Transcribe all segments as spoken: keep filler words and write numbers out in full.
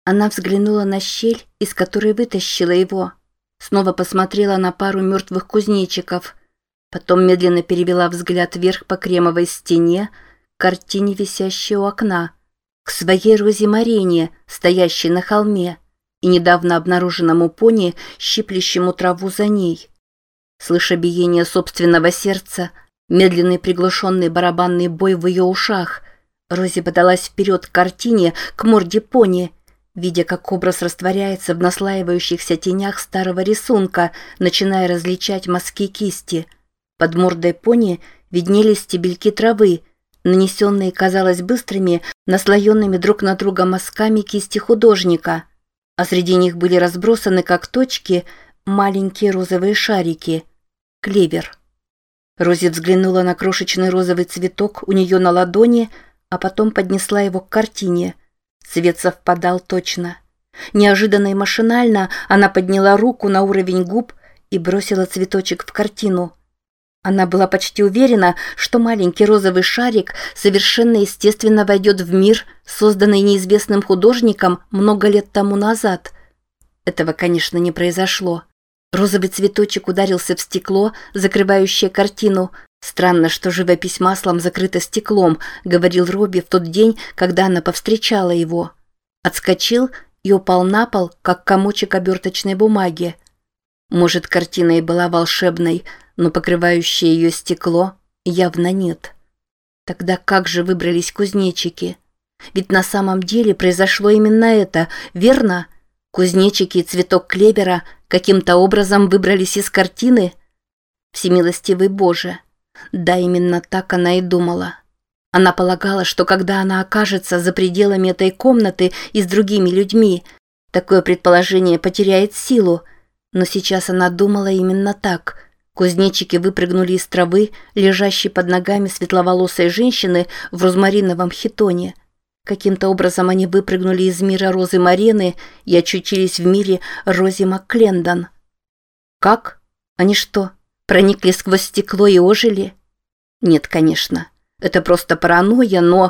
Она взглянула на щель, из которой вытащила его. Снова посмотрела на пару мертвых кузнечиков. Потом медленно перевела взгляд вверх по кремовой стене, к картине, висящей у окна, к своей Розе Марине, стоящей на холме, и недавно обнаруженному пони, щиплющему траву за ней. Слыша биение собственного сердца, медленный приглушенный барабанный бой в ее ушах, Рози подалась вперед к картине, к морде пони, видя, как образ растворяется в наслаивающихся тенях старого рисунка, начиная различать мазки кисти. Под мордой пони виднелись стебельки травы, нанесенные, казалось, быстрыми, наслоенными друг на друга мазками кисти художника, а среди них были разбросаны, как точки, маленькие розовые шарики. Клевер. Рози взглянула на крошечный розовый цветок у нее на ладони, а потом поднесла его к картине. Цвет совпадал точно. Неожиданно и машинально она подняла руку на уровень губ и бросила цветочек в картину. Она была почти уверена, что маленький розовый шарик совершенно естественно войдет в мир, созданный неизвестным художником много лет тому назад. Этого, конечно, не произошло. Розовый цветочек ударился в стекло, закрывающее картину. «Странно, что живопись маслом закрыта стеклом», — говорил Робби в тот день, когда она повстречала его. Отскочил и упал на пол, как комочек оберточной бумаги. Может, картина и была волшебной, но покрывающее ее стекло явно нет. Тогда как же выбрались кузнечики? Ведь на самом деле произошло именно это, верно? Кузнечики и цветок клевера каким-то образом выбрались из картины? Всемилостивый Боже! Да, именно так она и думала. Она полагала, что когда она окажется за пределами этой комнаты и с другими людьми, такое предположение потеряет силу. Но сейчас она думала именно так. Кузнечики выпрыгнули из травы, лежащей под ногами светловолосой женщины в розмариновом хитоне. Каким-то образом они выпрыгнули из мира Розы Марены и очутились в мире Рози Макклендон. Как? Они что, проникли сквозь стекло и ожили? Нет, конечно. Это просто паранойя, но...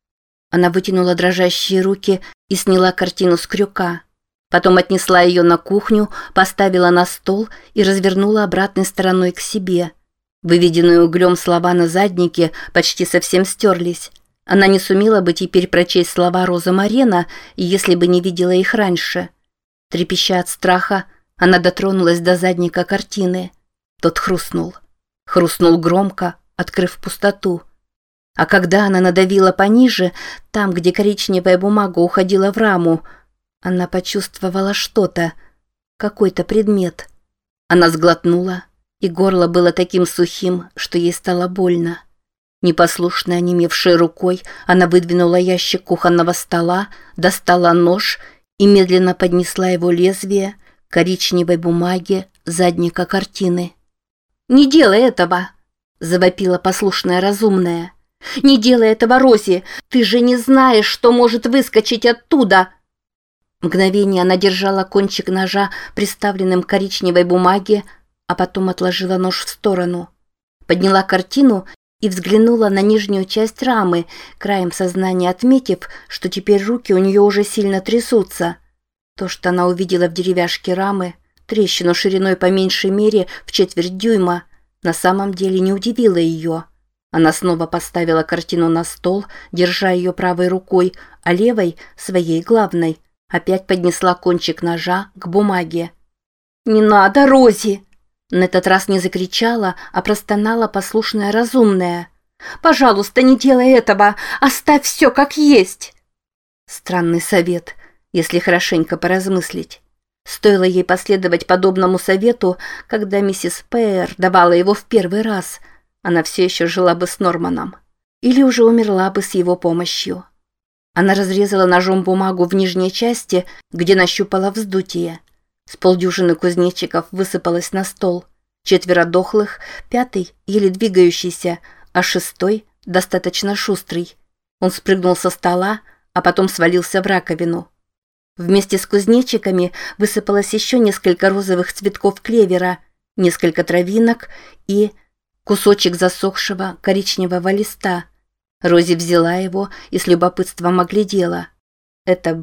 Она вытянула дрожащие руки и сняла картину с крюка. Потом отнесла ее на кухню, поставила на стол и развернула обратной стороной к себе. Выведенные углем слова на заднике почти совсем стерлись. Она не сумела бы теперь прочесть слова Роза Марена, если бы не видела их раньше. Трепеща от страха, она дотронулась до задника картины. Тот хрустнул. Хрустнул громко, открыв пустоту. А когда она надавила пониже, там, где коричневая бумага уходила в раму, она почувствовала что-то, какой-то предмет. Она сглотнула, и горло было таким сухим, что ей стало больно. Непослушной, онемевшей рукой, она выдвинула ящик кухонного стола, достала нож и медленно поднесла его лезвие к коричневой бумаге задника картины. «Не делай этого!» – завопила послушная разумная. «Не делай этого, Рози! Ты же не знаешь, что может выскочить оттуда!» Мгновение она держала кончик ножа, приставленным к коричневой бумаге, а потом отложила нож в сторону. Подняла картину и взглянула на нижнюю часть рамы, краем сознания отметив, что теперь руки у нее уже сильно трясутся. То, что она увидела в деревяшке рамы, трещину шириной по меньшей мере в четверть дюйма, на самом деле не удивило ее. Она снова поставила картину на стол, держа ее правой рукой, а левой, своей главной, опять поднесла кончик ножа к бумаге. «Не надо, Рози!» На этот раз не закричала, а простонала послушная разумная. «Пожалуйста, не делай этого! Оставь все как есть!» Странный совет, если хорошенько поразмыслить. Стоило ей последовать подобному совету, когда миссис Пэйр давала его в первый раз, она все еще жила бы с Норманом. Или уже умерла бы с его помощью. Она разрезала ножом бумагу в нижней части, где нащупала вздутие. С полдюжины кузнечиков высыпалось на стол. Четверо дохлых, пятый еле двигающийся, а шестой достаточно шустрый. Он спрыгнул со стола, а потом свалился в раковину. Вместе с кузнечиками высыпалось еще несколько розовых цветков клевера, несколько травинок и кусочек засохшего коричневого листа. Рози взяла его и с любопытством оглядела. Это был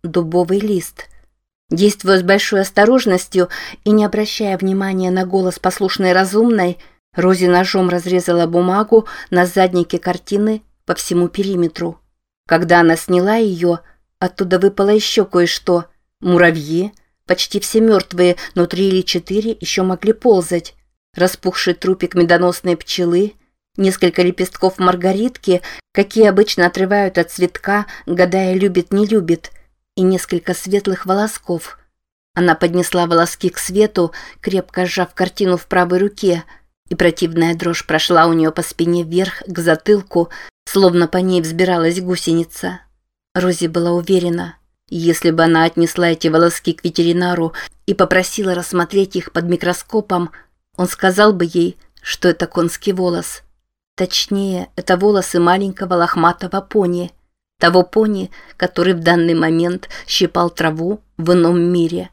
дубовый лист. Действуя с большой осторожностью и не обращая внимания на голос послушной разумной, Рози ножом разрезала бумагу на заднике картины по всему периметру. Когда она сняла ее, оттуда выпало еще кое-что. Муравьи, почти все мертвые, но три или четыре еще могли ползать. Распухший трупик медоносной пчелы, несколько лепестков маргаритки, какие обычно отрывают от цветка, гадая, любит, не любит, и несколько светлых волосков. Она поднесла волоски к свету, крепко сжав картину в правой руке, и противная дрожь прошла у нее по спине вверх к затылку, словно по ней взбиралась гусеница. Рози была уверена, если бы она отнесла эти волоски к ветеринару и попросила рассмотреть их под микроскопом, он сказал бы ей, что это конский волос. Точнее, это волосы маленького лохматого пони, того пони, который в данный момент щипал траву в ином мире.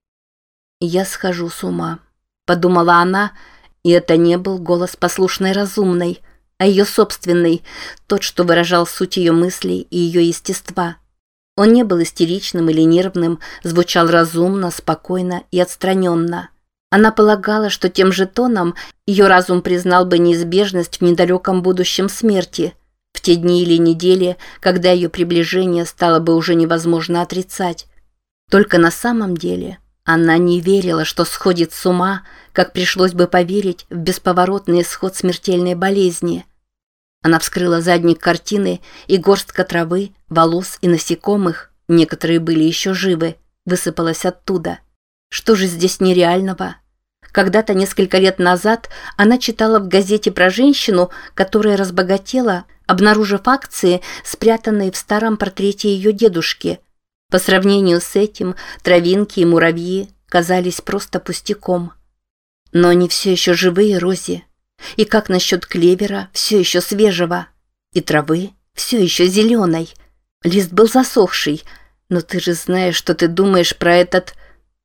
«Я схожу с ума», — подумала она, и это не был голос послушной разумной, а ее собственный, тот, что выражал суть ее мыслей и ее естества. Он не был истеричным или нервным, звучал разумно, спокойно и отстраненно. Она полагала, что тем же тоном ее разум признал бы неизбежность в недалеком будущем смерти, в те дни или недели, когда ее приближение стало бы уже невозможно отрицать. Только на самом деле она не верила, что сходит с ума, как пришлось бы поверить в бесповоротный исход смертельной болезни. Она вскрыла задник картины, и горстка травы, волос и насекомых, некоторые были еще живы, высыпалась оттуда. Что же здесь нереального? Когда-то несколько лет назад она читала в газете про женщину, которая разбогатела, обнаружив акции, спрятанные в старом портрете ее дедушки. По сравнению с этим травинки и муравьи казались просто пустяком. Но они все еще живые, Рози. И как насчет клевера, все еще свежего? И травы, все еще зеленой? Лист был засохший, но ты же знаешь, что ты думаешь про этот...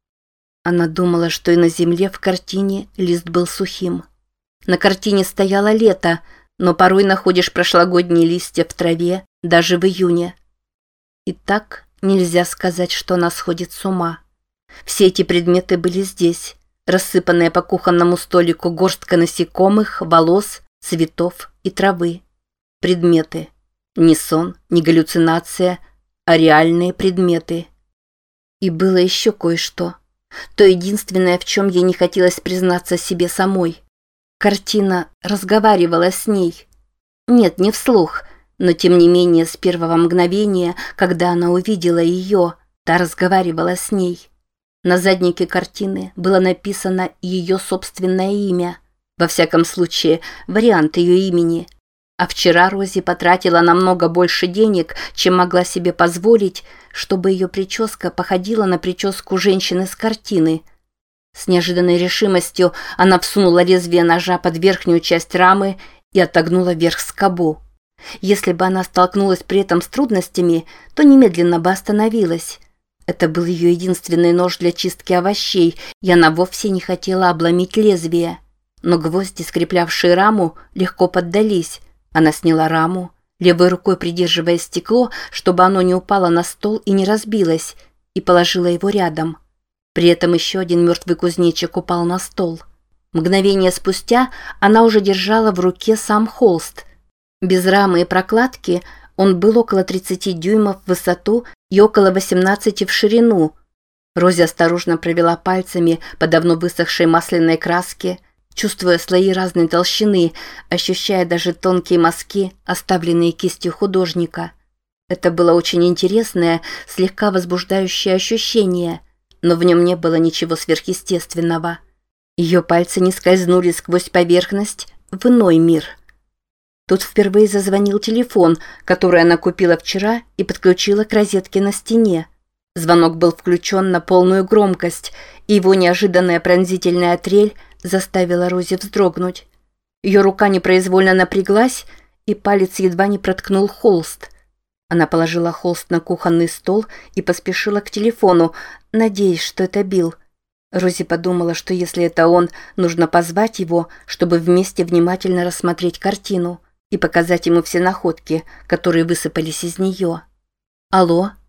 Она думала, что и на земле в картине лист был сухим. На картине стояло лето, но порой находишь прошлогодние листья в траве даже в июне. И так нельзя сказать, что она сходит с ума. Все эти предметы были здесь, рассыпанные по кухонному столику горстка насекомых, волос, цветов и травы. Предметы. Не сон, не галлюцинация, а реальные предметы. И было еще кое-что. То единственное, в чем ей не хотелось признаться себе самой. Картина разговаривала с ней. Нет, не вслух, но тем не менее с первого мгновения, когда она увидела ее, та разговаривала с ней. На заднике картины было написано ее собственное имя. Во всяком случае, вариант ее имени. А вчера Рози потратила намного больше денег, чем могла себе позволить, чтобы ее прическа походила на прическу женщины с картины. С неожиданной решимостью она всунула лезвие ножа под верхнюю часть рамы и отогнула вверх скобу. Если бы она столкнулась при этом с трудностями, то немедленно бы остановилась. Это был ее единственный нож для чистки овощей, и она вовсе не хотела обломить лезвие. Но гвозди, скреплявшие раму, легко поддались. Она сняла раму, левой рукой придерживая стекло, чтобы оно не упало на стол и не разбилось, и положила его рядом. При этом еще один мертвый кузнечик упал на стол. Мгновение спустя она уже держала в руке сам холст. Без рамы и прокладки он был около тридцати дюймов в высоту и около восемнадцати в ширину. Рози осторожно провела пальцами по давно высохшей масляной краске, чувствуя слои разной толщины, ощущая даже тонкие мазки, оставленные кистью художника. Это было очень интересное, слегка возбуждающее ощущение, но в нем не было ничего сверхъестественного. Ее пальцы не скользнули сквозь поверхность в иной мир. Тут впервые зазвонил телефон, который она купила вчера и подключила к розетке на стене. Звонок был включен на полную громкость, и его неожиданная пронзительная трель заставила Рози вздрогнуть. Ее рука непроизвольно напряглась, и палец едва не проткнул холст. Она положила холст на кухонный стол и поспешила к телефону, надеясь, что это Билл. Рози подумала, что если это он, нужно позвать его, чтобы вместе внимательно рассмотреть картину и показать ему все находки, которые высыпались из нее. «Алло?»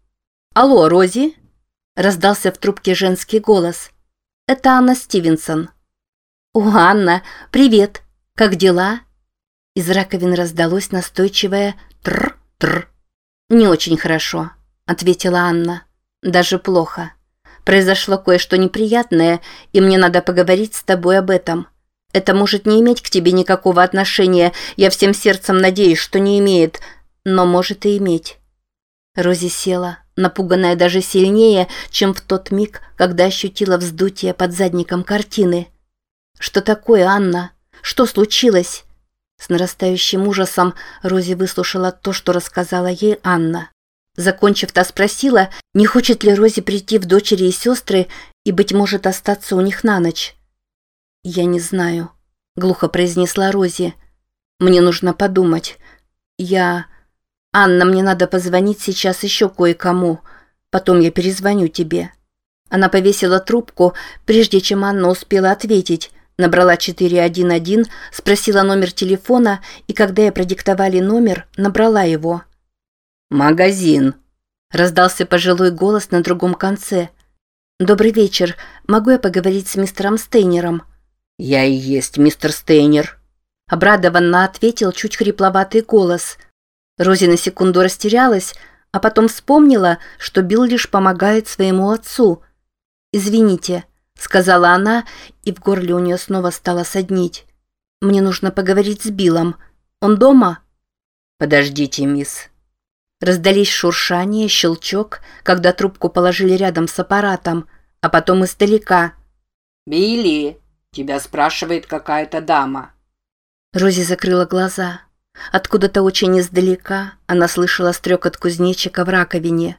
«Алло, Рози?» – раздался в трубке женский голос. «Это Анна Стивенсон». «О, Анна, привет! Как дела?» Из раковины раздалось настойчивое «тр-тр». «Не очень хорошо», – ответила Анна. «Даже плохо. Произошло кое-что неприятное, и мне надо поговорить с тобой об этом. Это может не иметь к тебе никакого отношения, я всем сердцем надеюсь, что не имеет, но может и иметь». Рози села, напуганная даже сильнее, чем в тот миг, когда ощутила вздутие под задником картины. «Что такое, Анна? Что случилось?» С нарастающим ужасом Рози выслушала то, что рассказала ей Анна. Закончив, та спросила, не хочет ли Рози прийти в дочери и сестры и, быть может, остаться у них на ночь. «Я не знаю», — глухо произнесла Рози. «Мне нужно подумать. Я... Анна, мне надо позвонить сейчас еще кое-кому. Потом я перезвоню тебе». Она повесила трубку, прежде чем Анна успела ответить. Набрала четыре один один, спросила номер телефона, и когда ей продиктовали номер, набрала его. «Магазин», – раздался пожилой голос на другом конце. «Добрый вечер. Могу я поговорить с мистером Стейнером?» «Я и есть мистер Стейнер», – обрадованно ответил чуть хрипловатый голос. Рози на секунду растерялась, а потом вспомнила, что Билл лишь помогает своему отцу. «Извините», – сказала она, и в горле у нее снова стало саднить. «Мне нужно поговорить с Биллом. Он дома?» «Подождите, мисс». Раздались шуршание, щелчок, когда трубку положили рядом с аппаратом, а потом издалека. «Билли, тебя спрашивает какая-то дама». Рози закрыла глаза. Откуда-то очень издалека она слышала стрекот кузнечика в раковине.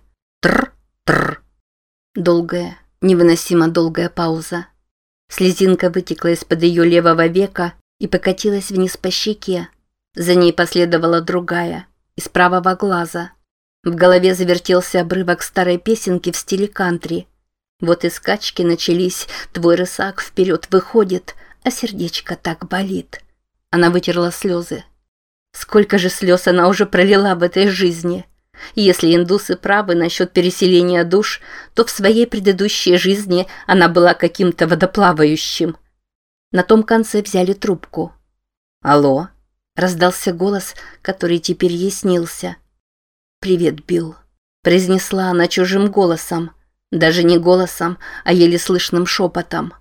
Тр-тр. Долгая, невыносимо долгая пауза. Слезинка вытекла из-под ее левого века и покатилась вниз по щеке. За ней последовала другая, из правого глаза. В голове завертелся обрывок старой песенки в стиле кантри. Вот и скачки начались, твой рысак вперед выходит, а сердечко так болит. Она вытерла слезы. Сколько же слез она уже пролила в этой жизни. Если индусы правы насчет переселения душ, то в своей предыдущей жизни она была каким-то водоплавающим. На том конце взяли трубку. «Алло?» – раздался голос, который теперь ей снился. «Привет, Билл», – произнесла она чужим голосом. Даже не голосом, а еле слышным шепотом.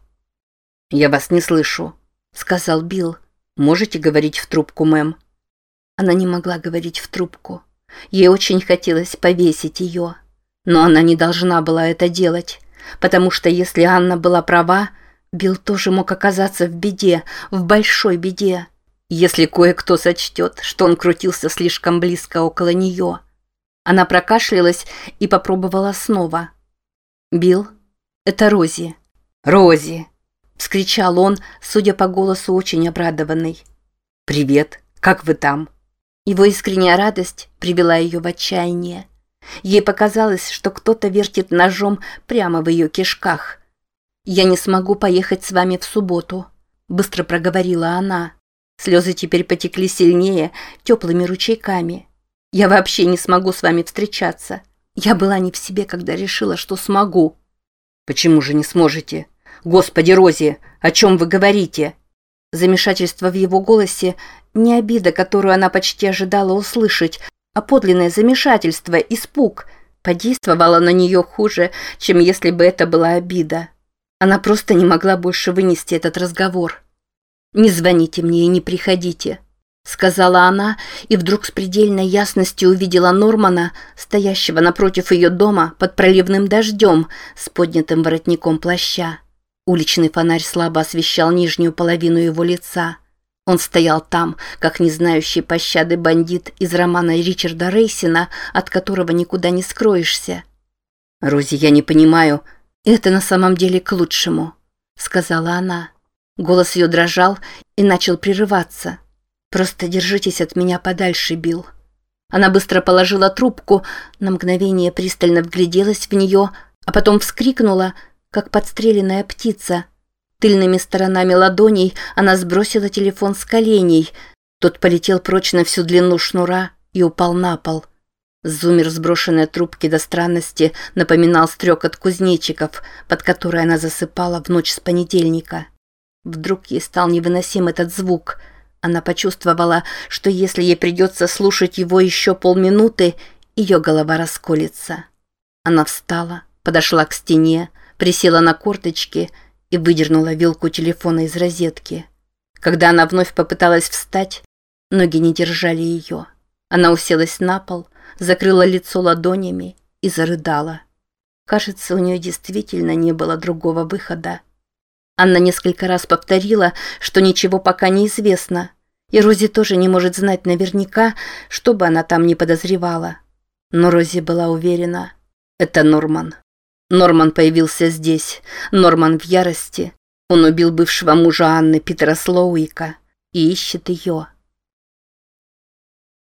«Я вас не слышу», – сказал Билл. «Можете говорить в трубку, мэм?» Она не могла говорить в трубку. Ей очень хотелось повесить ее. Но она не должна была это делать, потому что если Анна была права, Билл тоже мог оказаться в беде, в большой беде, если кое-кто сочтет, что он крутился слишком близко около нее. Она прокашлялась и попробовала снова. «Билл, это Рози». «Рози!» – вскричал он, судя по голосу, очень обрадованный. «Привет, как вы там?» Его искренняя радость привела ее в отчаяние. Ей показалось, что кто-то вертит ножом прямо в ее кишках. «Я не смогу поехать с вами в субботу», – быстро проговорила она. Слезы теперь потекли сильнее, теплыми ручейками. «Я вообще не смогу с вами встречаться. Я была не в себе, когда решила, что смогу». «Почему же не сможете? Господи, Рози, о чем вы говорите?» Замешательство в его голосе, не обида, которую она почти ожидала услышать, а подлинное замешательство, испуг, подействовало на нее хуже, чем если бы это была обида. Она просто не могла больше вынести этот разговор. «Не звоните мне и не приходите», — сказала она, и вдруг с предельной ясностью увидела Нормана, стоящего напротив ее дома под проливным дождем с поднятым воротником плаща. Уличный фонарь слабо освещал нижнюю половину его лица. Он стоял там, как не знающий пощады бандит из романа Ричарда Рейсина, от которого никуда не скроешься. «Рози, я не понимаю. Это на самом деле к лучшему», — сказала она. Голос ее дрожал и начал прерываться. «Просто держитесь от меня подальше, Билл». Она быстро положила трубку, на мгновение пристально вгляделась в нее, а потом вскрикнула, как подстреленная птица. Тыльными сторонами ладоней она сбросила телефон с коленей. Тот полетел прочь на всю длину шнура и упал на пол. Зуммер сброшенной трубки до странности напоминал стрекот кузнечиков, под который она засыпала в ночь с понедельника. Вдруг ей стал невыносим этот звук. Она почувствовала, что если ей придется слушать его еще полминуты, ее голова расколется. Она встала, подошла к стене, присела на корточки и выдернула вилку телефона из розетки. Когда она вновь попыталась встать, ноги не держали ее. Она уселась на пол, закрыла лицо ладонями и зарыдала. Кажется, у нее действительно не было другого выхода. Анна несколько раз повторила, что ничего пока не известно, и Рози тоже не может знать наверняка, что бы она там ни подозревала. Но Рози была уверена, это Норман. Норман появился здесь, Норман в ярости. Он убил бывшего мужа Анны, Питера Слоуика, и ищет ее.